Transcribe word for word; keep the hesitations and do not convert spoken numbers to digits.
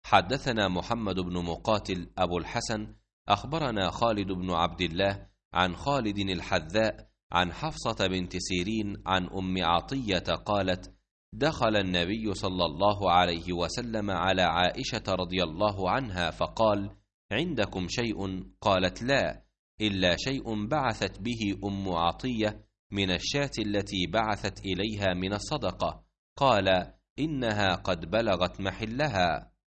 حدثنا محمد بن مقاتل أبو الحسن أخبرنا خالد بن عبد الله عن خالد الحذاء عن حفصة بنت سيرين عن أم عطية قالت: دخل النبي صلى الله عليه وسلم على عائشة رضي الله عنها فقال: عندكم شيء؟ قالت: لا، إلا شيء بعثت به أم عطية من الشاة التي بعثت إليها من الصدقة. قال: إنها قد بلغت محلها.